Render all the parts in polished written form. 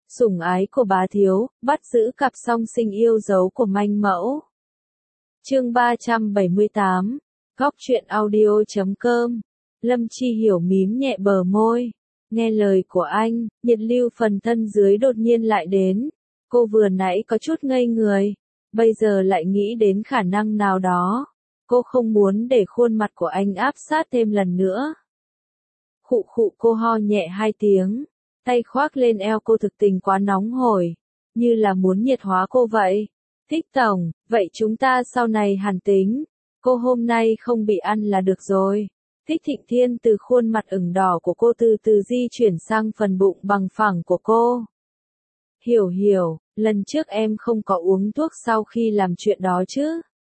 Sủng ái của bá thiếu, bắt giữ cặp song sinh yêu dấu của manh mẫu. Chương 378, Góc truyện audio.com. Lâm Chi Hiểu mím nhẹ bờ môi. Nghe lời của anh, nhiệt lưu phần thân dưới đột nhiên lại đến. Cô vừa nãy có chút ngây người, bây giờ lại nghĩ đến khả năng nào đó. Cô không muốn để khuôn mặt của anh áp sát thêm lần nữa. Khụ khụ, cô ho nhẹ 2 tiếng. Tay khoác lên eo cô thực tình quá nóng hổi, như là muốn nhiệt hóa cô vậy. Thích tổng, vậy chúng ta sau này hàn tính. Cô hôm nay không bị ăn là được rồi. Thích Thịnh Thiên từ khuôn mặt ửng đỏ của cô từ từ di chuyển sang phần bụng bằng phẳng của cô. Hiểu, lần trước em không có uống thuốc sau khi làm chuyện đó chứ?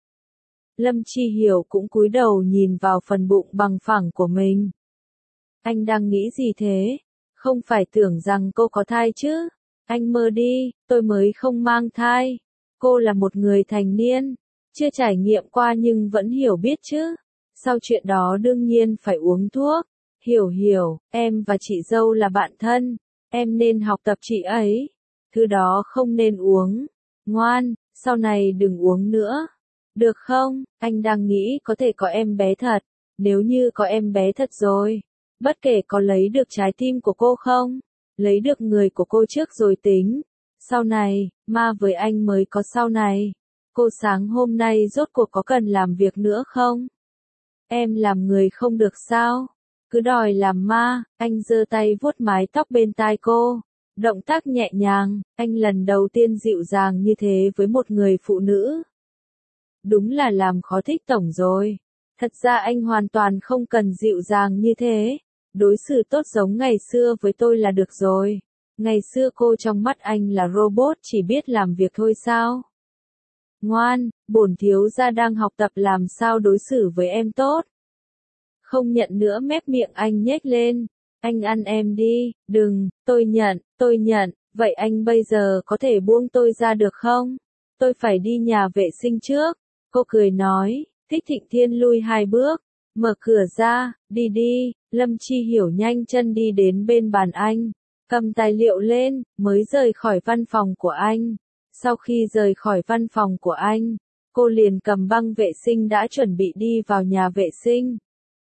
Lâm Chi Hiểu cũng cúi đầu nhìn vào phần bụng bằng phẳng của mình. Anh đang nghĩ gì thế? Không phải tưởng rằng cô có thai chứ? Anh mơ đi, tôi mới không mang thai. Cô là một người thành niên, chưa trải nghiệm qua nhưng vẫn hiểu biết chứ. Sau chuyện đó đương nhiên phải uống thuốc. Hiểu, em và chị dâu là bạn thân. Em nên học tập chị ấy. Thứ đó không nên uống. Ngoan, sau này đừng uống nữa. Được không? Anh đang nghĩ có thể có em bé thật. Nếu như có em bé thật rồi, bất kể có lấy được trái tim của cô không, lấy được người của cô trước rồi tính. Sau này, ma với anh mới có sau này. Cô sáng hôm nay rốt cuộc có cần làm việc nữa không? Em làm người không được sao? Cứ đòi làm ma. Anh giơ tay vuốt mái tóc bên tai cô. Động tác nhẹ nhàng, anh lần đầu tiên dịu dàng như thế với một người phụ nữ. Đúng là làm khó Thích tổng rồi. Thật ra anh hoàn toàn không cần dịu dàng như thế. Đối xử tốt giống ngày xưa với tôi là được rồi. Ngày xưa cô trong mắt anh là robot chỉ biết làm việc thôi sao? Ngoan, bổn thiếu gia đang học tập làm sao đối xử với em tốt. Không nhận nữa, mép miệng anh nhếch lên. Anh ăn em đi. Đừng, tôi nhận. Vậy anh bây giờ có thể buông tôi ra được không? Tôi phải đi nhà vệ sinh trước. Cô cười nói. Thích Thịnh Thiên lui 2 bước. Mở cửa ra, đi. Lâm Chi Hiểu nhanh chân đi đến bên bàn anh. Cầm tài liệu lên, mới rời khỏi văn phòng của anh. Sau khi rời khỏi văn phòng của anh, cô liền cầm băng vệ sinh đã chuẩn bị đi vào nhà vệ sinh.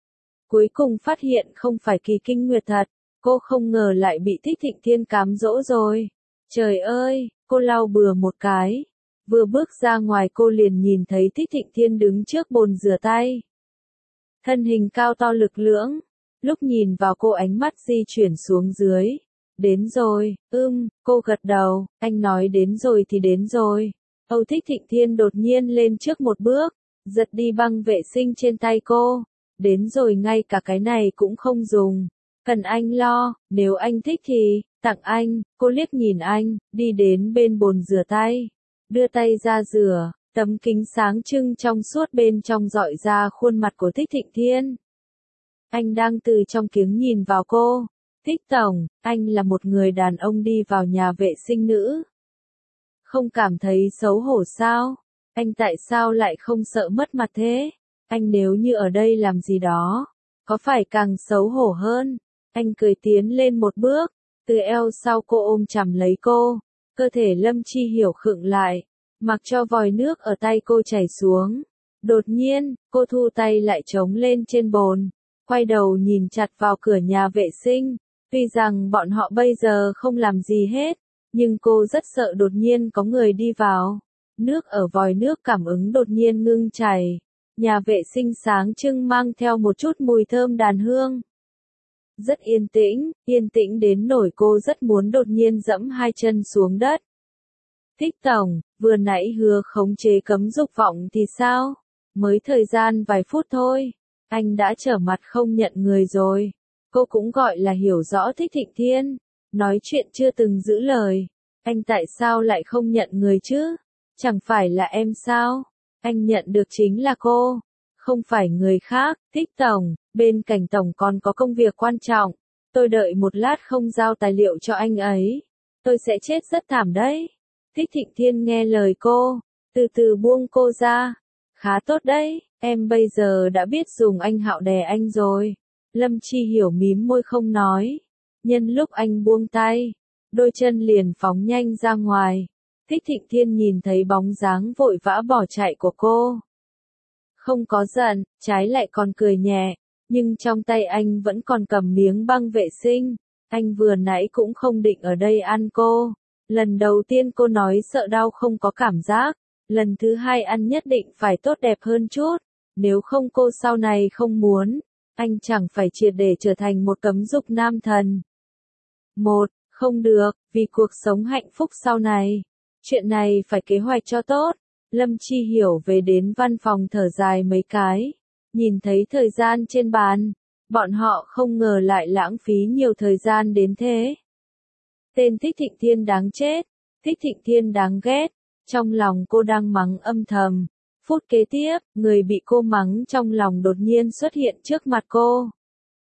Cuối cùng phát hiện không phải kỳ kinh nguyệt thật, cô không ngờ lại bị Thích Thịnh Thiên cám dỗ rồi. Trời ơi, cô lau bừa một cái. Vừa bước ra ngoài cô liền nhìn thấy Thích Thịnh Thiên đứng trước bồn rửa tay. Thân hình cao to lực lưỡng, lúc nhìn vào cô ánh mắt di chuyển xuống dưới. Đến rồi, cô gật đầu, anh nói đến rồi thì đến rồi. Âu Thích Thịnh Thiên đột nhiên lên trước một bước, giật đi băng vệ sinh trên tay cô. Đến rồi, ngay cả cái này cũng không dùng. Cần anh lo, nếu anh thích thì, tặng anh. Cô liếc nhìn anh, đi đến bên bồn rửa tay. Đưa tay ra rửa, tấm kính sáng trưng trong suốt bên trong dọi ra khuôn mặt của Thích Thịnh Thiên. Anh đang từ trong kiếng nhìn vào cô. Thích tổng, anh là một người đàn ông đi vào nhà vệ sinh nữ. Không cảm thấy xấu hổ sao? Anh tại sao lại không sợ mất mặt thế? Anh nếu như ở đây làm gì đó, có phải càng xấu hổ hơn? Anh cười tiến lên một bước, từ eo sau cô ôm chầm lấy cô. Cơ thể Lâm Chi Hiểu khựng lại, mặc cho vòi nước ở tay cô chảy xuống. Đột nhiên, cô thu tay lại chống lên trên bồn, quay đầu nhìn chặt vào cửa nhà vệ sinh. Tuy rằng bọn họ bây giờ không làm gì hết, nhưng cô rất sợ đột nhiên có người đi vào. Nước ở vòi nước cảm ứng đột nhiên ngưng chảy. Nhà vệ sinh sáng trưng mang theo một chút mùi thơm đàn hương. Rất yên tĩnh đến nỗi cô rất muốn đột nhiên dẫm 2 chân xuống đất. Thích tổng, vừa nãy hứa khống chế cấm dục vọng thì sao? Mới thời gian vài phút thôi, anh đã trở mặt không nhận người rồi. Cô cũng gọi là hiểu rõ Thích Thịnh Thiên, nói chuyện chưa từng giữ lời. Anh tại sao lại không nhận người chứ? Chẳng phải là em sao? Anh nhận được chính là cô, không phải người khác. Thích tổng, bên cạnh tổng còn có công việc quan trọng. Tôi đợi một lát không giao tài liệu cho anh ấy, tôi sẽ chết rất thảm đấy. Thích Thịnh Thiên nghe lời cô, từ từ buông cô ra. Khá tốt đấy, em bây giờ đã biết dùng anh Hạo đè anh rồi. Lâm Chi Hiểu mím môi không nói. Nhân lúc anh buông tay, đôi chân liền phóng nhanh ra ngoài. Thích Thịnh Thiên nhìn thấy bóng dáng vội vã bỏ chạy của cô. Không có giận, trái lại còn cười nhẹ, nhưng trong tay anh vẫn còn cầm miếng băng vệ sinh. Anh vừa nãy cũng không định ở đây ăn cô. Lần đầu tiên cô nói sợ đau không có cảm giác, lần thứ hai ăn nhất định phải tốt đẹp hơn chút, nếu không cô sau này không muốn, anh chẳng phải triệt để trở thành một cấm dục nam thần. Không được, vì cuộc sống hạnh phúc sau này. Chuyện này phải kế hoạch cho tốt. Lâm Chi Hiểu về đến văn phòng thở dài mấy cái, nhìn thấy thời gian trên bàn, bọn họ không ngờ lại lãng phí nhiều thời gian đến thế. Tên Thích Thịnh Thiên đáng chết, Thích Thịnh Thiên đáng ghét, trong lòng cô đang mắng âm thầm. Phút kế tiếp, người bị cô mắng trong lòng đột nhiên xuất hiện trước mặt cô.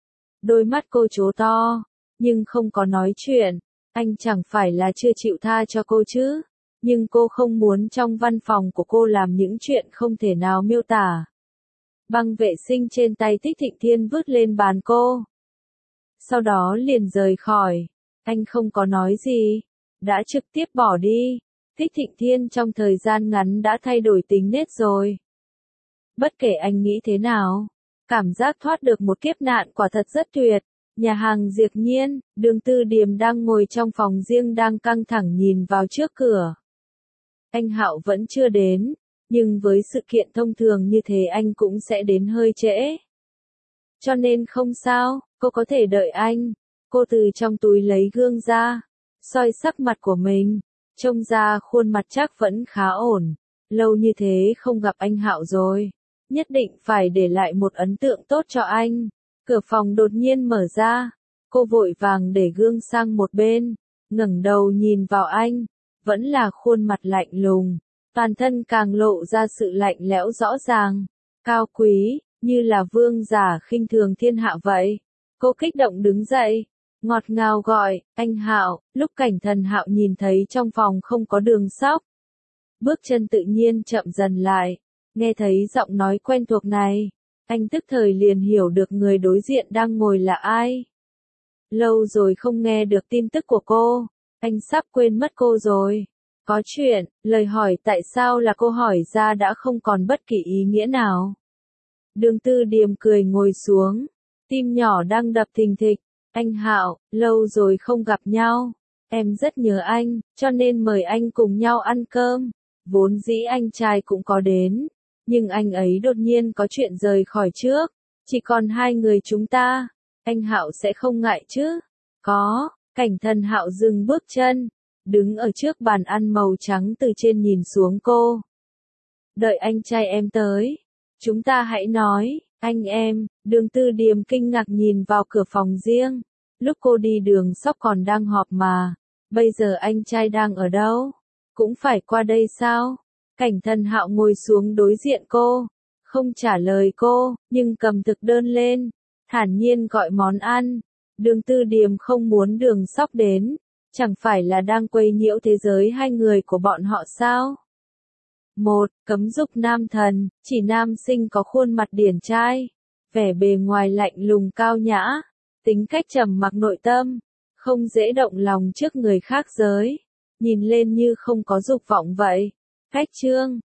Đôi mắt cô trố to, nhưng không có nói chuyện, anh chẳng phải là chưa chịu tha cho cô chứ, nhưng cô không muốn trong văn phòng của cô làm những chuyện không thể nào miêu tả. Băng vệ sinh trên tay Thích Thịnh Thiên vứt lên bàn cô. Sau đó liền rời khỏi, anh không có nói gì, đã trực tiếp bỏ đi. Thích Thịnh Thiên trong thời gian ngắn đã thay đổi tính nết rồi. Bất kể anh nghĩ thế nào, cảm giác thoát được một kiếp nạn quả thật rất tuyệt. Nhà hàng Diệp Nhiên, Đường Tư Điềm đang ngồi trong phòng riêng đang căng thẳng nhìn vào trước cửa. Anh Hạo vẫn chưa đến, nhưng với sự kiện thông thường như thế anh cũng sẽ đến hơi trễ. Cho nên không sao, cô có thể đợi anh. Cô từ trong túi lấy gương ra, soi sắc mặt của mình, trông ra khuôn mặt chắc vẫn khá ổn. Lâu như thế không gặp anh Hạo rồi, nhất định phải để lại một ấn tượng tốt cho anh. Cửa phòng đột nhiên mở ra, cô vội vàng để gương sang một bên, ngẩng đầu nhìn vào anh, vẫn là khuôn mặt lạnh lùng, toàn thân càng lộ ra sự lạnh lẽo rõ ràng, cao quý, như là vương giả khinh thường thiên hạ vậy. Cô kích động đứng dậy, ngọt ngào gọi, anh Hạo. Lúc Cảnh Thần Hạo nhìn thấy trong phòng không có Đường Sóc, bước chân tự nhiên chậm dần lại, nghe thấy giọng nói quen thuộc này, anh tức thời liền hiểu được người đối diện đang ngồi là ai. Lâu rồi không nghe được tin tức của cô, anh sắp quên mất cô rồi. Có chuyện, lời hỏi tại sao là cô hỏi ra đã không còn bất kỳ ý nghĩa nào. Đường Tư Điềm cười ngồi xuống, tim nhỏ đang đập thình thịch. Anh Hạo, lâu rồi không gặp nhau, em rất nhớ anh, cho nên mời anh cùng nhau ăn cơm. Vốn dĩ anh trai cũng có đến, nhưng anh ấy đột nhiên có chuyện rời khỏi trước, chỉ còn hai người chúng ta. Anh Hạo sẽ không ngại chứ? Có. Cảnh Thần Hạo dừng bước chân, đứng ở trước bàn ăn màu trắng từ trên nhìn xuống cô. Đợi anh trai em tới, chúng ta hãy nói. Anh em. Đường Tư Điềm kinh ngạc nhìn vào cửa phòng riêng. Lúc cô đi Đường Sóc còn đang họp mà, bây giờ anh trai đang ở đâu? Cũng phải qua đây sao? Cảnh Thần Hạo ngồi xuống đối diện cô, không trả lời cô, nhưng cầm thực đơn lên, thản nhiên gọi món ăn. Đường Tư Điềm không muốn Đường Sóc đến, chẳng phải là đang quấy nhiễu thế giới hai người của bọn họ sao? Cấm dục nam thần, chỉ nam sinh có khuôn mặt điển trai, vẻ bề ngoài lạnh lùng cao nhã, tính cách trầm mặc nội tâm, không dễ động lòng trước người khác giới, nhìn lên như không có dục vọng vậy. Cách chương